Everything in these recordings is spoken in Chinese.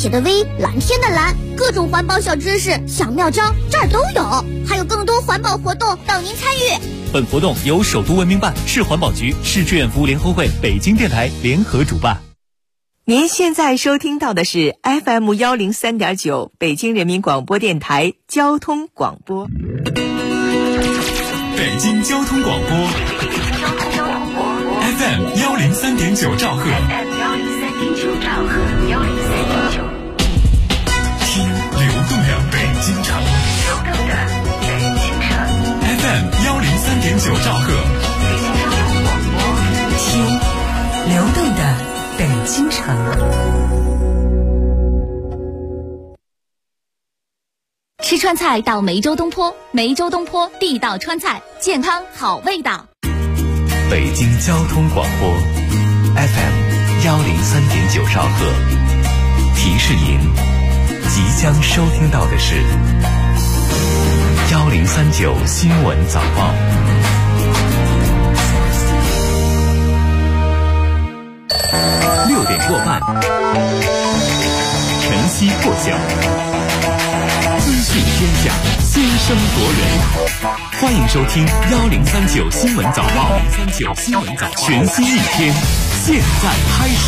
铁的 V， 蓝天的蓝，各种环保小知识、小妙招这儿都有，还有更多环保活动等您参与。 本活动由首都文明办、市环保局、市志愿服务联合会、北京电台联合主办。 您现在收听到的是 FM103.9 北京人民广播电台交通广播。 北京交通广播 FM103.9 兆赫，听流动的北京城FM103.9 兆赫， 听流动的北京城。 吃川菜到梅州东坡，梅州东坡地道川菜，健康好味道。 北京交通广播 FM103.9 兆赫，提示您即将收听到的是1039新闻早报。6点过半，晨曦破晓，资讯天下，先声夺人。欢迎收听1039新闻早报，1039新闻早报，全新一天，现在开始。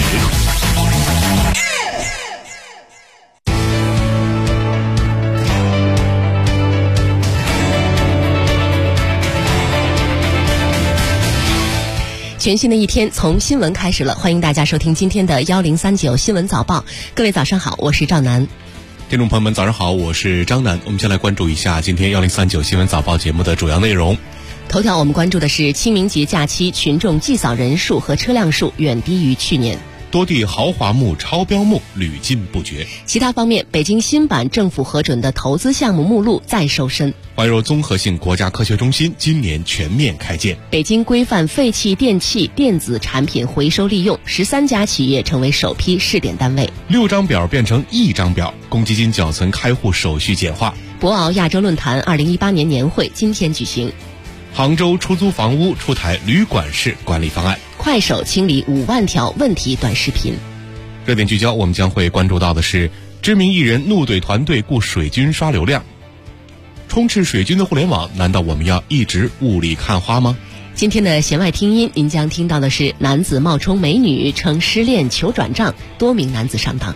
全新的一天从新闻开始了，欢迎大家收听今天的1039新闻早报。各位早上好，我是赵楠。 听众朋友们早上好，我是张楠。我们先来关注一下今天1039新闻早报节目的主要内容。 头条我们关注的是清明节假期群众祭扫人数和车辆数远低于去年， 多地豪华墓、超标墓屡禁不绝。 其他方面，北京新版政府核准的投资项目目录再瘦身。 怀柔综合性国家科学中心今年全面开建。 北京规范废弃电器电子产品回收利用，13家企业成为首批试点单位。 6张表变成1张表，公积金缴存开户手续简化。 博鳌亚洲论坛2018年年会今天举行。 杭州出租房屋出台旅馆式管理方案。 快手清理5万条问题短视频。 热点聚焦，我们将会关注到的是知名艺人怒怼团队雇水军刷流量。充斥水军的互联网，难道我们要一直雾里看花吗？ 今天的弦外听音，您将听到的是男子冒充美女称失恋求转账，多名男子上当。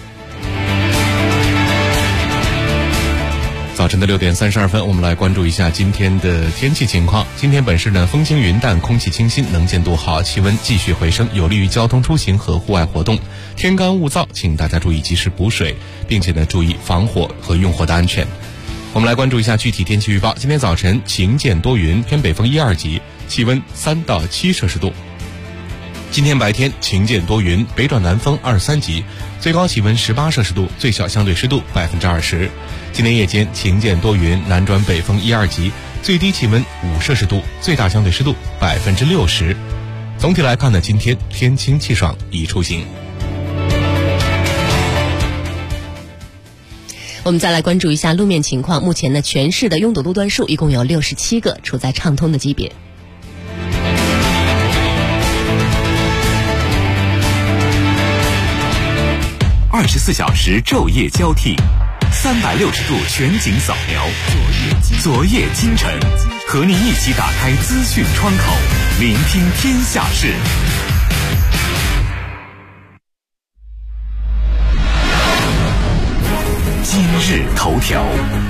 早晨的6点32分，我们来关注一下今天的天气情况。今天本市呢，风轻云淡，空气清新，能见度好，气温继续回升，有利于交通出行和户外活动。天干物燥，请大家注意及时补水，并且呢，注意防火和用火的安全。我们来关注一下具体天气预报。今天早晨晴间多云，偏北风1、2级，气温3到7摄氏度。今天白天晴间多云，北转南风2、3级，最高气温18摄氏度，最小相对湿度20%。今天夜间晴间多云，南转北风1、2级，最低气温5摄氏度，最大相对湿度60%。总体来看呢，今天天清气爽，宜出行。 我们再来关注一下路面情况。目前呢，全市的拥堵路段数一共有67个，处在畅通的级别。 24小时昼夜交替，360度全景扫描，昨夜今晨，和您一起打开资讯窗口，聆听天下事。今日头条。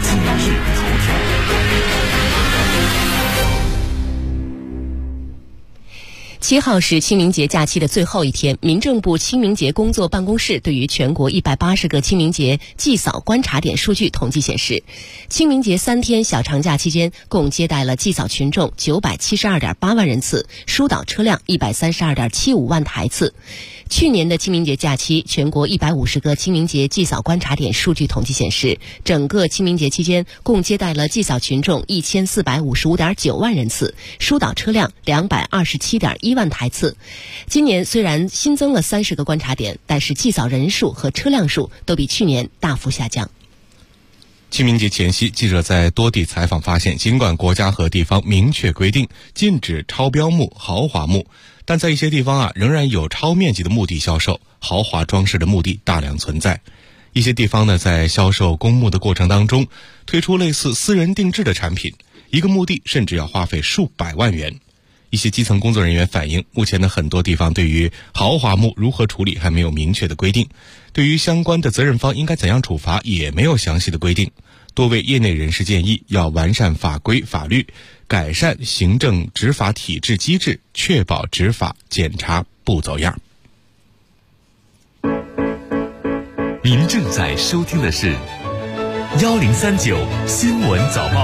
7号是清明节假期的最后一天，民政部清明节工作办公室对于全国180个清明节祭扫观察点数据统计显示，清明节3天小长假期间共接待了祭扫群众972.8万人次，疏导车辆132.75万台次。去年的清明节假期，全国150个清明节祭扫观察点数据统计显示，整个清明节期间共接待了祭扫群众1455.9万人次，疏导车辆227.1万台次。今年虽然新增了30个观察点，但是祭扫人数和车辆数都比去年大幅下降。 清明节前夕，记者在多地采访发现，尽管国家和地方明确规定禁止超标墓、豪华墓，但在一些地方仍然有超面积的墓地销售，豪华装饰的墓地大量存在。 一些地方呢，在销售公墓的过程当中，推出类似私人定制的产品，一个墓地甚至要花费数百万元。一些基层工作人员反映，目前的很多地方对于豪华墓如何处理还没有明确的规定，对于相关的责任方应该怎样处罚也没有详细的规定。多位业内人士建议，要完善法规法律，改善行政执法体制机制，确保执法检查不走样。 您正在收听的是1039新闻早报。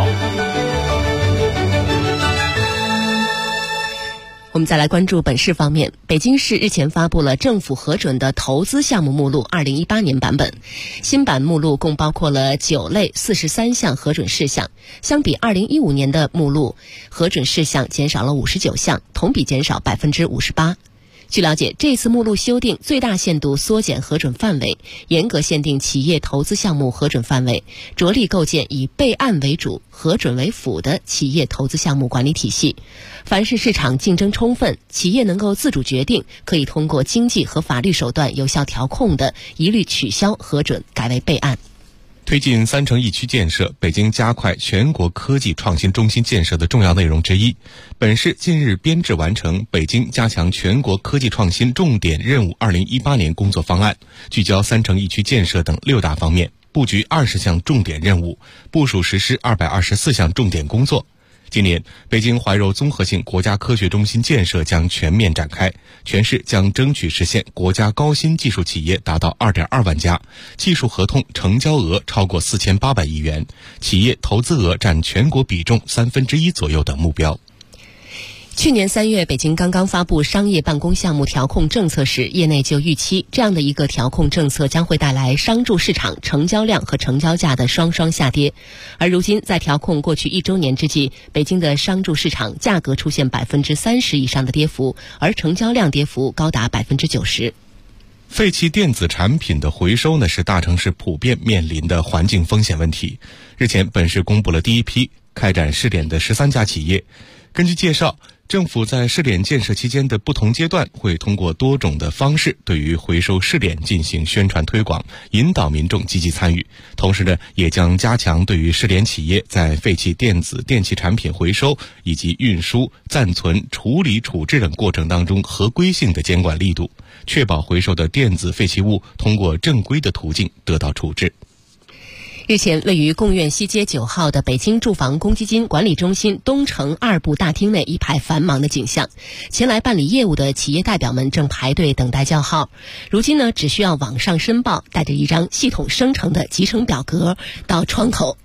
我们再来关注本市方面，北京市日前发布了政府核准的投资项目目录2018年版本。新版目录共包括了9类43项核准事项，相比2015年的目录，核准事项减少了59项，同比减少58%。据了解，这次目录修订最大限度缩减核准范围，严格限定企业投资项目核准范围，着力构建以备案为主、核准为辅的企业投资项目管理体系。凡是市场竞争充分、企业能够自主决定、可以通过经济和法律手段有效调控的，一律取消核准，改为备案。 推进3城1区建设，北京加快全国科技创新中心建设的重要内容之一。本市近日编制完成《北京加强全国科技创新重点任务2018年工作方案》，聚焦3城1区建设等6大方面，布局20项重点任务，部署实施224项重点工作。今年，北京怀柔综合性国家科学中心建设将全面展开，全市将争取实现国家高新技术企业达到2.2万家，技术合同成交额超过4800亿元，企业投资额占全国比重1/3左右的目标。 去年3月，北京刚刚发布商业办公项目调控政策时，业内就预期这样的一个调控政策将会带来商住市场成交量和成交价的双双下跌。而如今，在调控过去1周年之际，北京的商住市场价格出现30%以上的跌幅，而成交量跌幅高达90%。 废弃电子产品的回收呢，是大城市普遍面临的环境风险问题。日前，本市公布了第一批开展试点的13家企业。根据介绍，政府在试点建设期间的不同阶段，会通过多种的方式对于回收试点进行宣传推广，引导民众积极参与。同时呢，也将加强对于试点企业在废弃电子电器产品回收以及运输、暂存、处理、处置等过程当中合规性的监管力度，确保回收的电子废弃物通过正规的途径得到处置。 日前，位于贡院西街9号的北京住房公积金管理中心东城2部大厅内一排繁忙的景象，前来办理业务的企业代表们正排队等待叫号。如今呢，只需要网上申报，带着一张系统生成的集成表格到窗口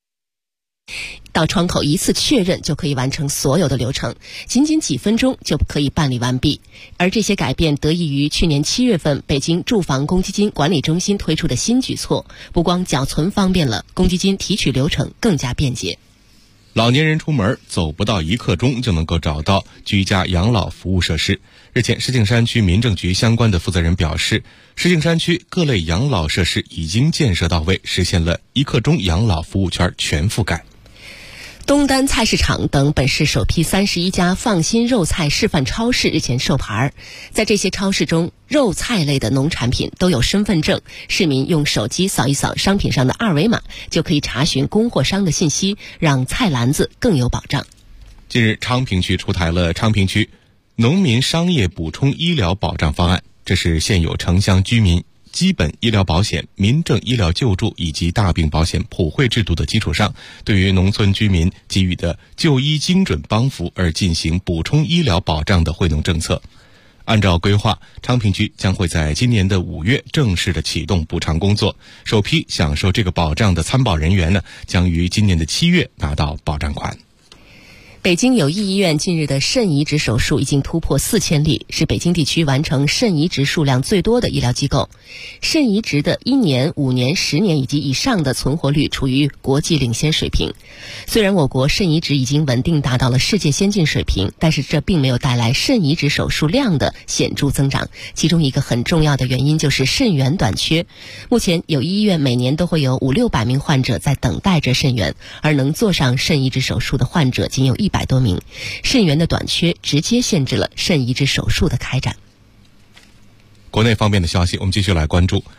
一次确认就可以完成所有的流程，仅仅几分钟就可以办理完毕。而这些改变得益于去年7月份北京住房公积金管理中心推出的新举措，不光缴存方便了，公积金提取流程更加便捷。 老年人出门走不到1刻钟就能够找到居家养老服务设施。日前，石景山区民政局相关的负责人表示，石景山区各类养老设施已经建设到位，实现了1刻钟养老服务圈全覆盖。 东单菜市场等本市首批31家放心肉菜示范超市日前授牌。在这些超市中，肉菜类的农产品都有身份证，市民用手机扫一扫商品上的2维码，就可以查询供货商的信息，让菜篮子更有保障。 近日，昌平区出台了昌平区农民商业补充医疗保障方案，这是现有城乡居民基本医疗保险、民政医疗救助以及大病保险普惠制度的基础上，对于农村居民给予的就医精准帮扶而进行补充医疗保障的惠农政策。按照规划，昌平区将会在今年的5月正式的启动补偿工作，首批享受这个保障的参保人员呢，将于今年的7月拿到保障款。 北京友谊医院近日的肾移植手术已经突破4000例，是北京地区完成肾移植数量最多的医疗机构。肾移植的1年、5年、10年以及以上的存活率处于国际领先水平。虽然我国肾移植已经稳定达到了世界先进水平，但是这并没有带来肾移植手术量的显著增长。其中一个很重要的原因就是肾源短缺。目前友谊医院每年都会有500-600名患者在等待着肾源，而能做上肾移植手术的患者仅有100多名，肾源的短缺直接限制了肾移植手术的开展。 国内方面的消息，我们继续来关注。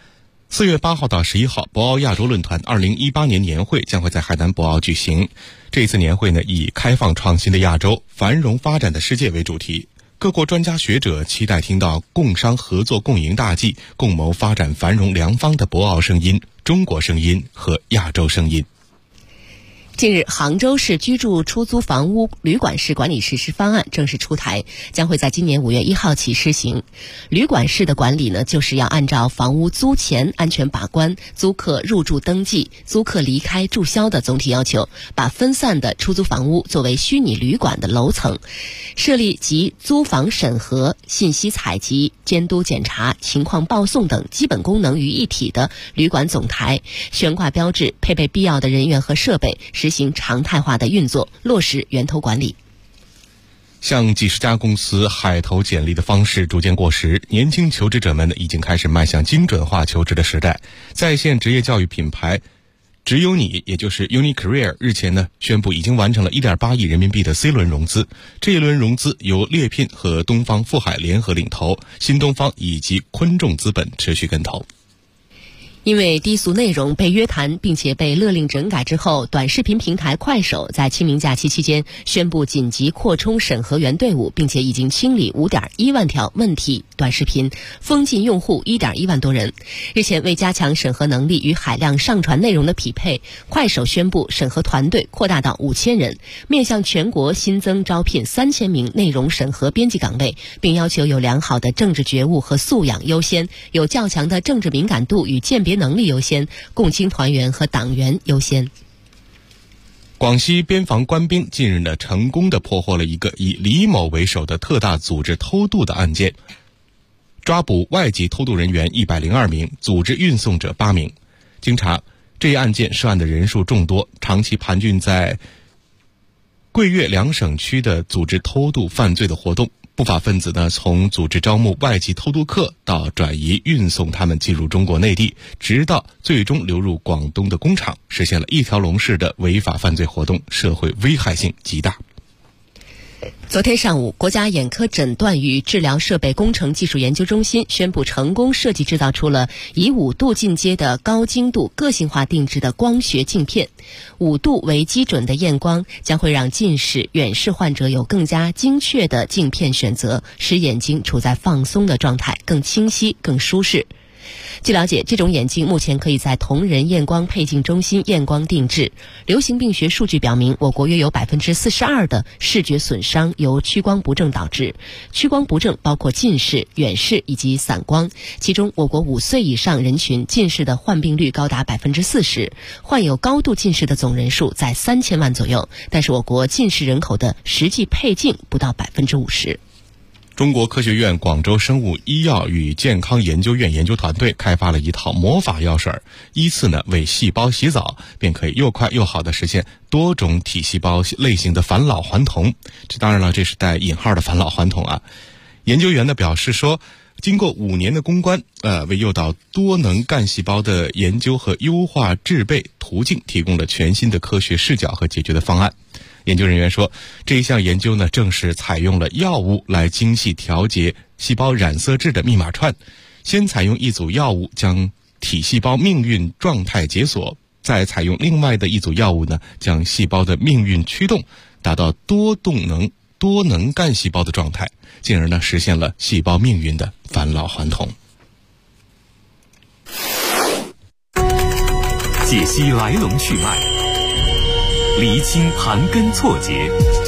4月8号到11号，博鳌亚洲论坛2018年年会将会在海南博鳌举行。这一次年会呢，以开放创新的亚洲、繁荣发展的世界为主题。各国专家学者期待听到共商合作共赢大计、共谋发展繁荣良方的博鳌声音、中国声音和亚洲声音。 近日，杭州市居住出租房屋旅馆式管理实施方案正式出台，将会在今年5月1号起施行。旅馆式的管理呢，就是要按照房屋租前安全把关、租客入住登记、租客离开注销的总体要求，把分散的出租房屋作为虚拟旅馆的楼层，设立集租房审核、信息采集、监督检查、情况报送等基本功能于一体的旅馆总台，悬挂标志，配备必要的人员和设备，实行常态化的运作，落实源头管理。 向几十家公司海投简历的方式逐渐过时，年轻求职者们呢已经开始迈向精准化求职的时代。在线职业教育品牌只有你，也就是 UniCareer 日前呢宣布已经完成了1.8亿人民币的 C 轮融资。这一轮融资由猎聘和东方富海联合领投，新东方以及昆众资本持续跟投。 因为低俗内容被约谈并且被勒令整改之后，短视频平台快手在清明假期期间宣布紧急扩充审核员队伍，并且已经清理5.1万条问题短视频，封禁用户1.1万多人。日前，为加强审核能力与海量上传内容的匹配，快手宣布审核团队扩大到5000人，面向全国新增招聘3000名内容审核编辑岗位，并要求有良好的政治觉悟和素养优先，有较强的政治敏感度与鉴别能力优先，共青团员和党员优先。 广西边防官兵近日呢，成功地破获了一个以李某为首的特大组织偷渡的案件，抓捕外籍偷渡人员102名，组织运送者8名。经查，这一案件涉案的人数众多，长期盘踞在贵粤两省区的组织偷渡犯罪的活动。不法分子呢，从组织招募外籍偷渡客到转移运送他们进入中国内地，直到最终流入广东的工厂，实现了一条龙式的违法犯罪活动，社会危害性极大。 昨天上午，国家眼科诊断与治疗设备工程技术研究中心宣布成功设计制造出了以5度进阶的高精度个性化定制的光学镜片。5度为基准的验光将会让近视、远视患者有更加精确的镜片选择，使眼睛处在放松的状态，更清晰、更舒适。据了解，这种眼镜目前可以在同仁验光配镜中心验光定制。流行病学数据表明，我国约有42%的视觉损伤由屈光不正导致。屈光不正包括近视、远视以及散光，其中我国5岁以上人群近视的患病率高达40%，患有高度近视的总人数在3000万左右，但是我国近视人口的实际配镜不到50%。 中国科学院广州生物医药与健康研究院研究团队开发了一套魔法药水，依次呢为细胞洗澡，便可以又快又好的实现多种体细胞类型的返老还童。这当然了，这是带引号的返老还童啊。研究员呢表示说，经过5年的攻关，为诱导多能干细胞的研究和优化制备途径提供了全新的科学视角和解决的方案。研究人员说，这一项研究呢，正是采用了药物来精细调节细胞染色质的密码串，先采用一组药物将体细胞命运状态解锁，再采用另外的一组药物呢，将细胞的命运驱动，达到多能干细胞的状态，进而呢实现了细胞命运的返老还童。 解析来龙去脉，厘清盘根错节，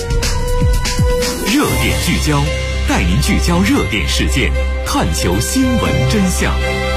热点聚焦，带您聚焦热点事件，探求新闻真相。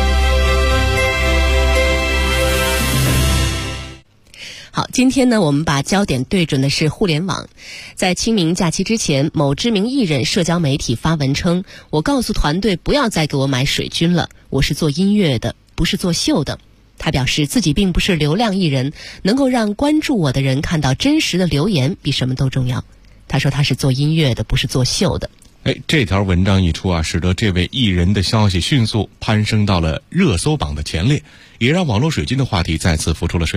好，今天呢，我们把焦点对准的是互联网。在清明假期之前，某知名艺人社交媒体发文称，我告诉团队不要再给我买水军了，我是做音乐的，不是做秀的。他表示自己并不是流量艺人，能够让关注我的人看到真实的留言比什么都重要。他说他是做音乐的，不是做秀的。 这条文章一出啊，使得这位艺人的消息迅速攀升到了热搜榜的前列，也让网络水军的话题再次浮出了水面。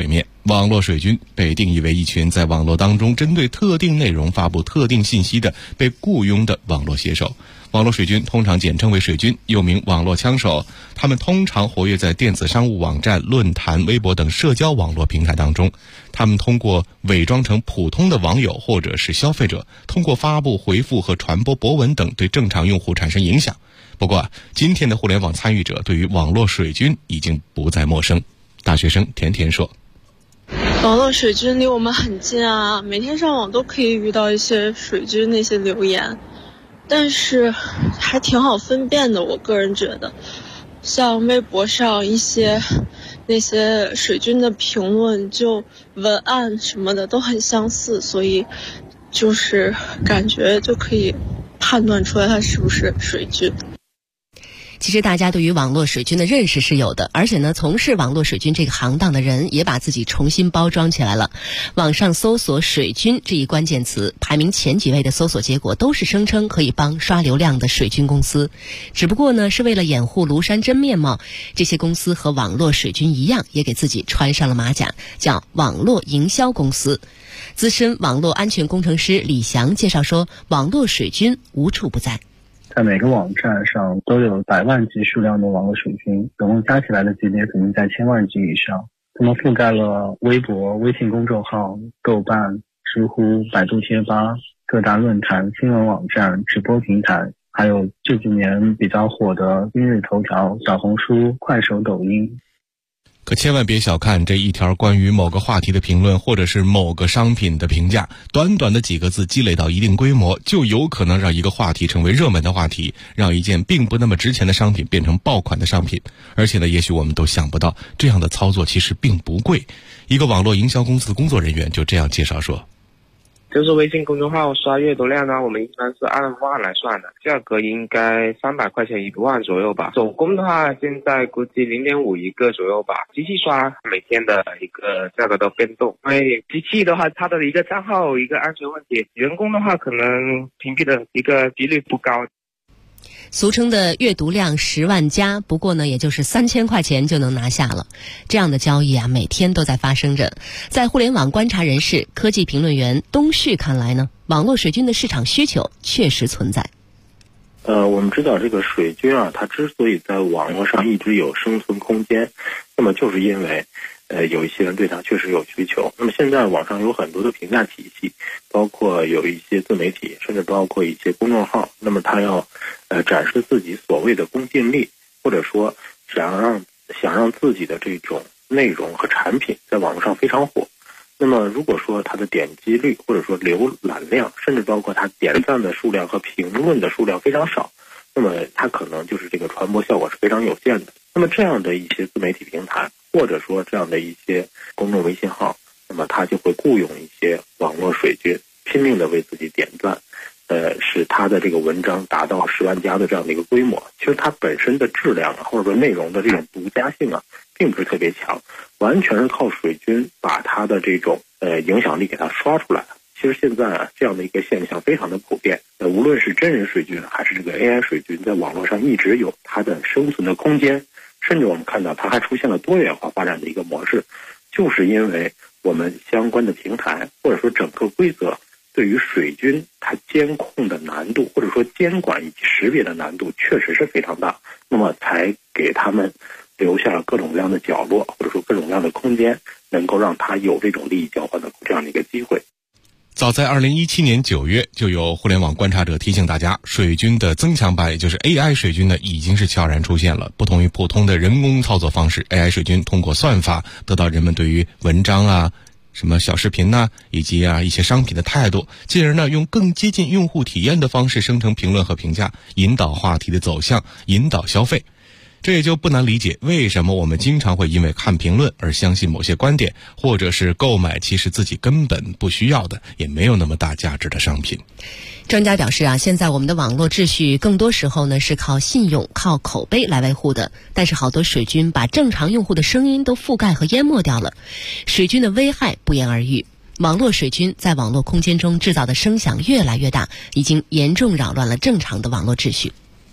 网络水军被定义为一群在网络当中针对特定内容发布特定信息的被雇佣的网络写手。网络水军通常简称为水军，又名网络枪手。他们通常活跃在电子商务网站、论坛、微博等社交网络平台当中。他们通过伪装成普通的网友或者是消费者，通过发布、回复和传播博文等对正常用户产生影响。不过今天的互联网参与者对于网络水军已经不再陌生。大学生甜甜说， 网络水军离我们很近啊，每天上网都可以遇到一些水军那些留言，但是还挺好分辨的，我个人觉得。像微博上一些那些水军的评论，就文案什么的都很相似，所以就是感觉就可以判断出来他是不是水军。 其实大家对于网络水军的认识是有的，而且呢，从事网络水军这个行当的人也把自己重新包装起来了。网上搜索水军这一关键词，排名前几位的搜索结果都是声称可以帮刷流量的水军公司。只不过呢，是为了掩护庐山真面貌，这些公司和网络水军一样，也给自己穿上了马甲，叫网络营销公司。资深网络安全工程师李翔介绍说，网络水军无处不在。 在每个网站上都有百万级数量的网络水军，总共加起来的级别可能在千万级以上。他们覆盖了微博、微信公众号、豆瓣、知乎、百度贴吧、各大论坛、新闻网站、直播平台，还有这几年比较火的今日头条、小红书、快手、抖音。 可千万别小看这一条关于某个话题的评论，或者是某个商品的评价，短短的几个字积累到一定规模，就有可能让一个话题成为热门的话题，让一件并不那么值钱的商品变成爆款的商品。而且呢，也许我们都想不到，这样的操作其实并不贵。一个网络营销公司的工作人员就这样介绍说， 就是微信公众号刷阅读量呢，我们一般是按万来算的，价格应该300块钱1万左右吧。手工的话，现在估计0.5一个左右吧。机器刷每天的一个价格都变动，因为机器的话，它的一个账号一个安全问题，员工的话可能屏蔽的一个几率不高。 俗称的阅读量10万加，不过呢，也就是3000块钱就能拿下了。这样的交易啊，每天都在发生着。在互联网观察人士、科技评论员东旭看来呢，网络水军的市场需求确实存在。 我们知道这个水军啊，它之所以在网络上一直有生存空间，那么就是因为有一些人对它确实有需求。那么现在网上有很多的评价体系，包括有一些自媒体，甚至包括一些公众号，那么他要展示自己所谓的公信力，或者说想让自己的这种内容和产品在网络上非常火。那么如果说它的点击率或者说浏览量，甚至包括它点赞的数量和评论的数量非常少，那么它可能就是这个传播效果是非常有限的。那么这样的一些自媒体平台，或者说这样的一些公众微信号，那么它就会雇佣一些网络水军，拼命的为自己点赞，使他的这个文章达到10万加的这样的一个规模。其实它本身的质量啊，或者说内容的这种独家性啊，并不是特别强，完全是靠水军把它的这种影响力给它刷出来了。其实现在啊，这样的一个现象非常的普遍。无论是真人水军还是这个 AI 水军，在网络上一直有它的生存的空间，甚至我们看到它还出现了多元化发展的一个模式，就是因为我们相关的平台或者说整个规则对于水军它监控的难度，或者说监管以及识别的难度确实是非常大，那么才给他们留下了各种各样的角落，或者说各种各样的空间，能够让他有这种利益交换的这样的一个机会。 早在2017年9月，就有互联网观察者提醒大家，水军的增强版，也就是 AI 水军呢，已经是悄然出现了。不同于普通的人工操作方式， AI 水军通过算法得到人们对于文章啊、什么小视频呐，以及一些商品的态度，进而呢用更接近用户体验的方式生成评论和评价，引导话题的走向，引导消费。这也就不难理解，为什么我们经常会因为看评论而相信某些观点，或者是购买其实自己根本不需要的，也没有那么大价值的商品。 专家表示啊，现在我们的网络秩序更多时候呢是靠信用、靠口碑来维护的，但是好多水军把正常用户的声音都覆盖和淹没掉了。水军的危害不言而喻，网络水军在网络空间中制造的声响越来越大，已经严重扰乱了正常的网络秩序。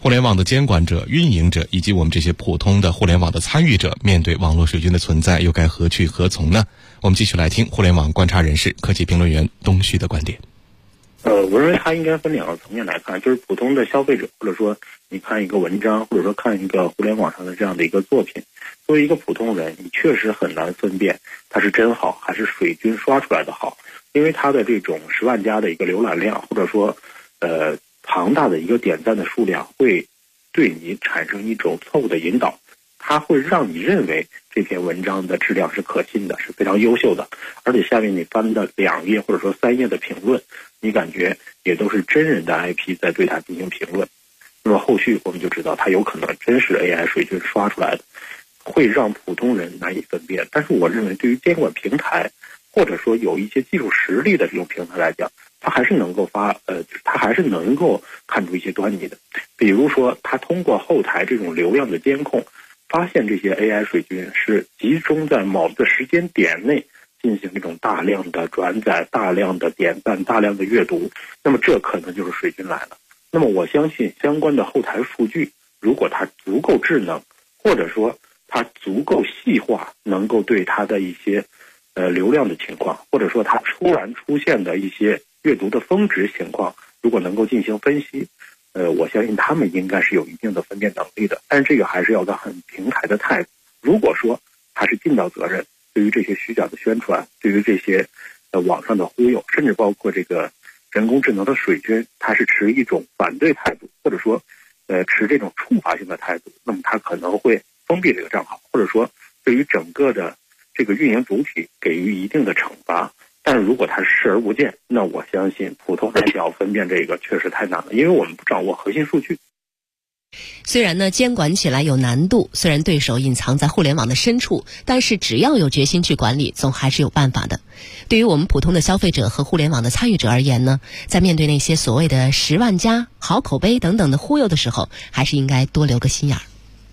互联网的监管者、运营者以及我们这些普通的互联网的参与者，面对网络水军的存在，又该何去何从呢？我们继续来听互联网观察人士、科技评论员东旭的观点。 我认为它应该分两个层面来看，就是普通的消费者，或者说你看一个文章，或者说看一个互联网上的这样的一个作品，作为一个普通人，你确实很难分辨它是真好还是水军刷出来的好，因为它的这种10万加的一个浏览量，或者说庞大的一个点赞的数量，会对你产生一种错误的引导，它会让你认为这篇文章的质量是可信的，是非常优秀的，而且下面你翻的2页或者说3页的评论，你感觉也都是真人的 IP 在对它进行评论。那么后续我们就知道它有可能真是 AI 水军刷出来的，会让普通人难以分辨。但是我认为对于监管平台或者说有一些技术实力的这种平台来讲，它还是能够它还是能够看出一些端倪的。比如说它通过后台这种流量的监控，发现这些 AI 水军是集中在某个时间点内进行这种大量的转载、大量的点赞、大量的阅读，那么这可能就是水军来了。那么我相信相关的后台数据，如果它足够智能，或者说它足够细化，能够对它的一些流量的情况，或者说它突然出现的一些阅读的峰值情况，如果能够进行分析，我相信他们应该是有一定的分辨能力的。但是这个还是要看平台的态度。如果说它是尽到责任，对于这些虚假的宣传，对于这些网上的忽悠，甚至包括这个人工智能的水军，它是持一种反对态度，或者说持这种处罚性的态度，那么它可能会封闭这个账号，或者说对于整个的这个运营主体给予一定的惩罚。但是如果它是视而不见，那我相信普通人要分辨这个确实太难了，因为我们不掌握核心数据。 虽然呢监管起来有难度，虽然对手隐藏在互联网的深处，但是只要有决心去管理，总还是有办法的。对于我们普通的消费者和互联网的参与者而言呢，在面对那些所谓的10万加、好口碑等等的忽悠的时候，还是应该多留个心眼儿。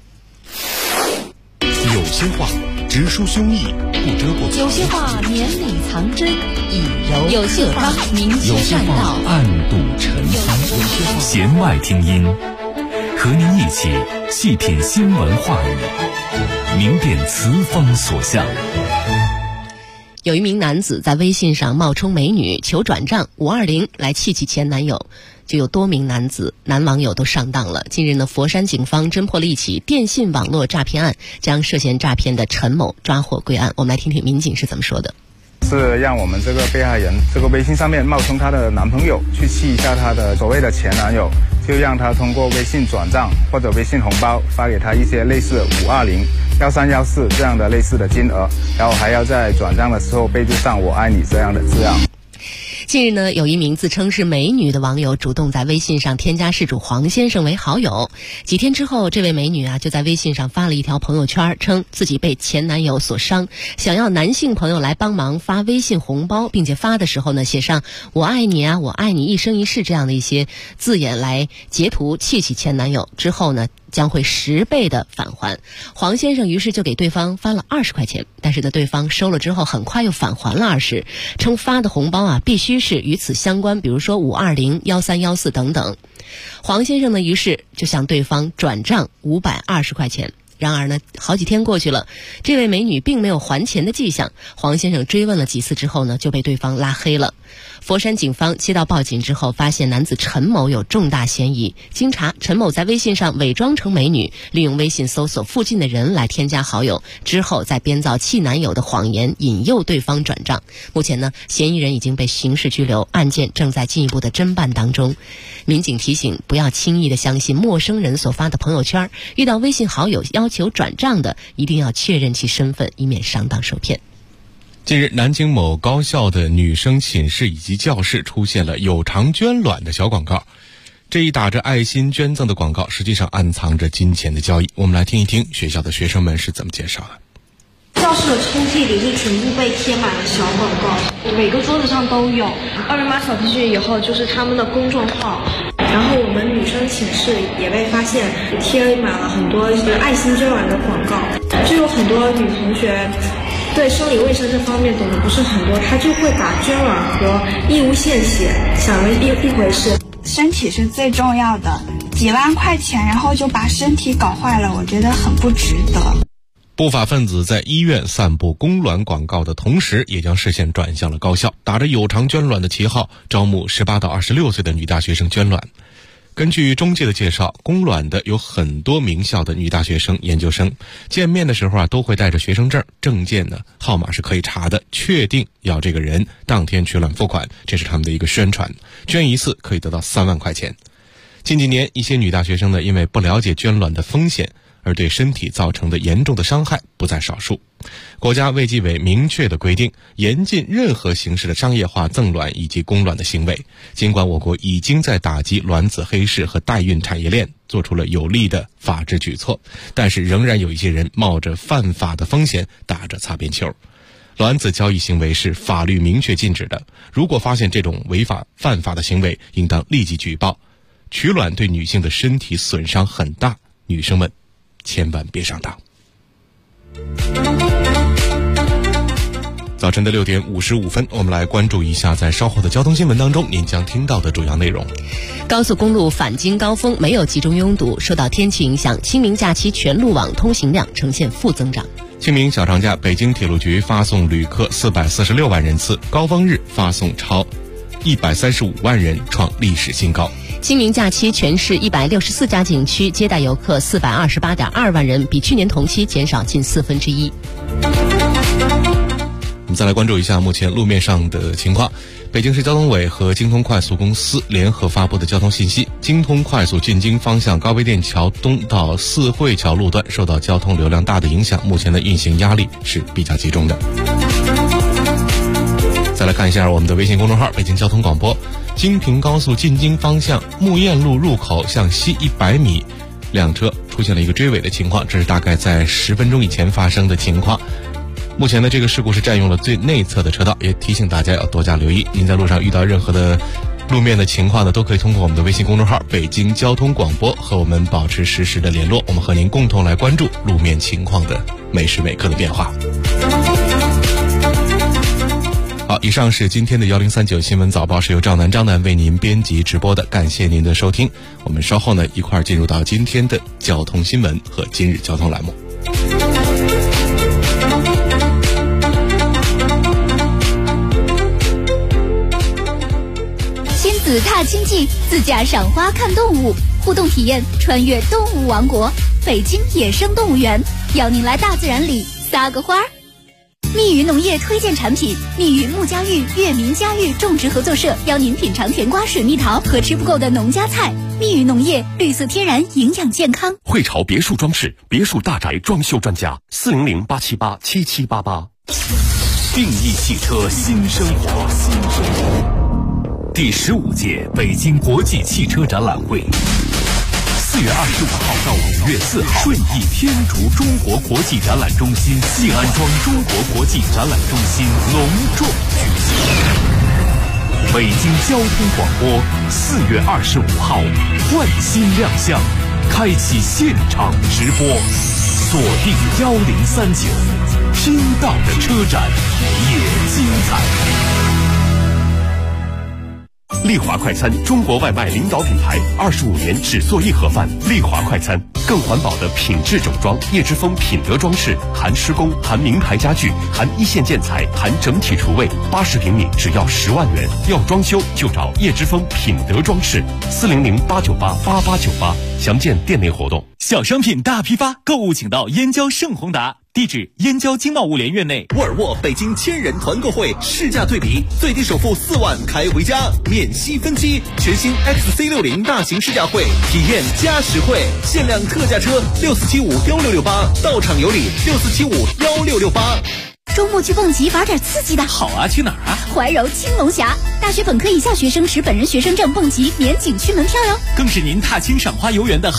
有些话直抒胸臆，不遮不藏； 有些话绵里藏针，以柔有些话明有些话暗度陈仓。弦外听音，和您一起细品新闻话语，明辨词风所向。 有一名男子在微信上冒充美女求转账520来气前男友，就有多名男网友都上当了。近日呢，佛山警方侦破了一起电信网络诈骗案，将涉嫌诈骗的陈某抓获归案。我们来听听民警是怎么说的。 是让我们这个被害人这个微信上面冒充她的男朋友，去气一下她的所谓的前男友，就让他通过微信转账或者微信红包发给他一些类似520、1314这样的类似的金额，然后还要在转账的时候备注上我爱你这样的字样。 近日呢，有一名自称是美女的网友主动在微信上添加事主黄先生为好友。几天之后，这位美女就在微信上发了一条朋友圈，称自己被前男友所伤，想要男性朋友来帮忙发微信红包，并且发的时候呢，写上我爱你啊，我爱你一生一世这样的一些字眼来截图气前男友，之后呢将会10倍的返还。黄先生于是就给对方发了20块钱，但是呢对方收了之后很快又返还了20，称发的红包必须是与此相关，比如说520、1314等等。黄先生呢于是就向对方转账520块钱。然而呢，好几天过去了，这位美女并没有还钱的迹象。黄先生追问了几次之后呢，就被对方拉黑了。佛山警方接到报警之后，发现男子陈某有重大嫌疑。经查，陈某在微信上伪装成美女，利用微信搜索附近的人来添加好友，之后再编造气男友的谎言，引诱对方转账。目前呢，嫌疑人已经被刑事拘留，案件正在进一步的侦办当中。民警提醒，不要轻易的相信陌生人所发的朋友圈，遇到微信好友要求转账的，一定要确认其身份，以免上当受骗。 近日，南京某高校的女生寝室以及教室出现了有偿捐卵的小广告。这一打着爱心捐赠的广告，实际上暗藏着金钱的交易。我们来听一听学校的学生们是怎么介绍的。 教室的抽屉里就全部被贴满了小广告，每个桌子上都有。2维码扫进去以后就是他们的公众号，然后我们女生寝室也被发现贴满了很多爱心捐卵的广告，就有很多女同学对生理卫生这方面懂得不是很多，她就会把捐卵和义务献血想了一回事。 身体是最重要的，几万块钱然后就把身体搞坏了，我觉得很不值得。 不法分子在医院散布供卵广告的同时，也将视线转向了高校，打着有偿捐卵的旗号，招募18到26岁的女大学生捐卵。根据中介的介绍，供卵的有很多名校的女大学生、研究生，见面的时候都会带着学生证，证件呢号码是可以查的，确定要这个人当天取卵付款，这是他们的一个宣传。捐一次可以得到3万块钱。近几年，一些女大学生呢，因为不了解捐卵的风险，而对身体造成的严重的伤害不在少数。国家卫计委明确的规定，严禁任何形式的商业化赠卵以及供卵的行为。尽管我国已经在打击卵子黑市和代孕产业链做出了有力的法治举措，但是仍然有一些人冒着犯法的风险打着擦边球。卵子交易行为是法律明确禁止的，如果发现这种违法犯法的行为，应当立即举报。取卵对女性的身体损伤很大，女生们千万别上当。早晨的6点55分，我们来关注一下在稍后的交通新闻当中您将听到的主要内容。 高速公路返京高峰没有集中拥堵，受到天气影响，清明假期全路网通行量呈现负增长。 清明小长假，北京铁路局发送旅客446万人次，高峰日发送超135万人，创历史新高。 清明假期全市164家景区接待游客428.2万人，比去年同期减少近1/4。 我们再来关注一下目前路面上的情况。北京市交通委和京通快速公司联合发布的交通信息，京通快速进京方向高碑店桥东到四惠桥路段受到交通流量大的影响，目前的运行压力是比较集中的。再来看一下我们的微信公众号北京交通广播，京平高速进京方向木堰路入口向西100米，辆车出现了一个追尾的情况，这是大概在10分钟以前发生的情况。目前的这个事故是占用了最内侧的车道，也提醒大家要多加留意。您在路上遇到任何的路面的情况呢，都可以通过我们的微信公众号北京交通广播和我们保持实时的联络，我们和您共同来关注路面情况的每时每刻的变化。好，以上是今天的1039新闻早报，是由张楠为您编辑直播的，感谢您的收听。我们稍后呢一块儿进入到今天的交通新闻和今日交通栏目。 亲子踏青记，自驾赏花看动物，互动体验穿越动物王国，北京野生动物园，邀您来大自然里撒个花儿。密语农业推荐产品，密语木家峪粤民家峪种植合作社邀您品尝甜瓜、水蜜桃和吃不够的农家菜。密语农业，绿色天然，营养健康。 汇潮别墅装饰，别墅大宅装修专家，400-878-7788。定义汽车新生活，第15届北京国际汽车展览会，4月25号到5月4号，顺义天竺中国国际展览中心西安庄中国国际展览中心隆重举行。北京交通广播4月25号换新亮相，开启现场直播，锁定1039，听到的车展也精彩。丽华快餐，中国外卖领导品牌，25年只做一盒饭。丽华快餐，更环保的品质整装，叶之峰品德装饰，含施工，含名牌家具，含一线建材，含整体厨卫，80平米只要10万元。要装修就找叶之峰品德装饰，400-898-8898，详见店内活动。 小商品大批发，购物请到燕郊盛宏达。地址：燕郊经贸物联院内。 沃尔沃北京1000人团购会，试驾对比，最低首付4万开回家，免息分期。全新 XC60 大型试驾会，体验加实惠，限量特价车64751668，到场有礼64751668。 周末去蹦极玩点刺激的。 好啊，去哪儿啊？ 怀柔青龙峡，大学本科以下学生持本人学生证蹦极免景区门票哟。 更是您踏青赏花游园的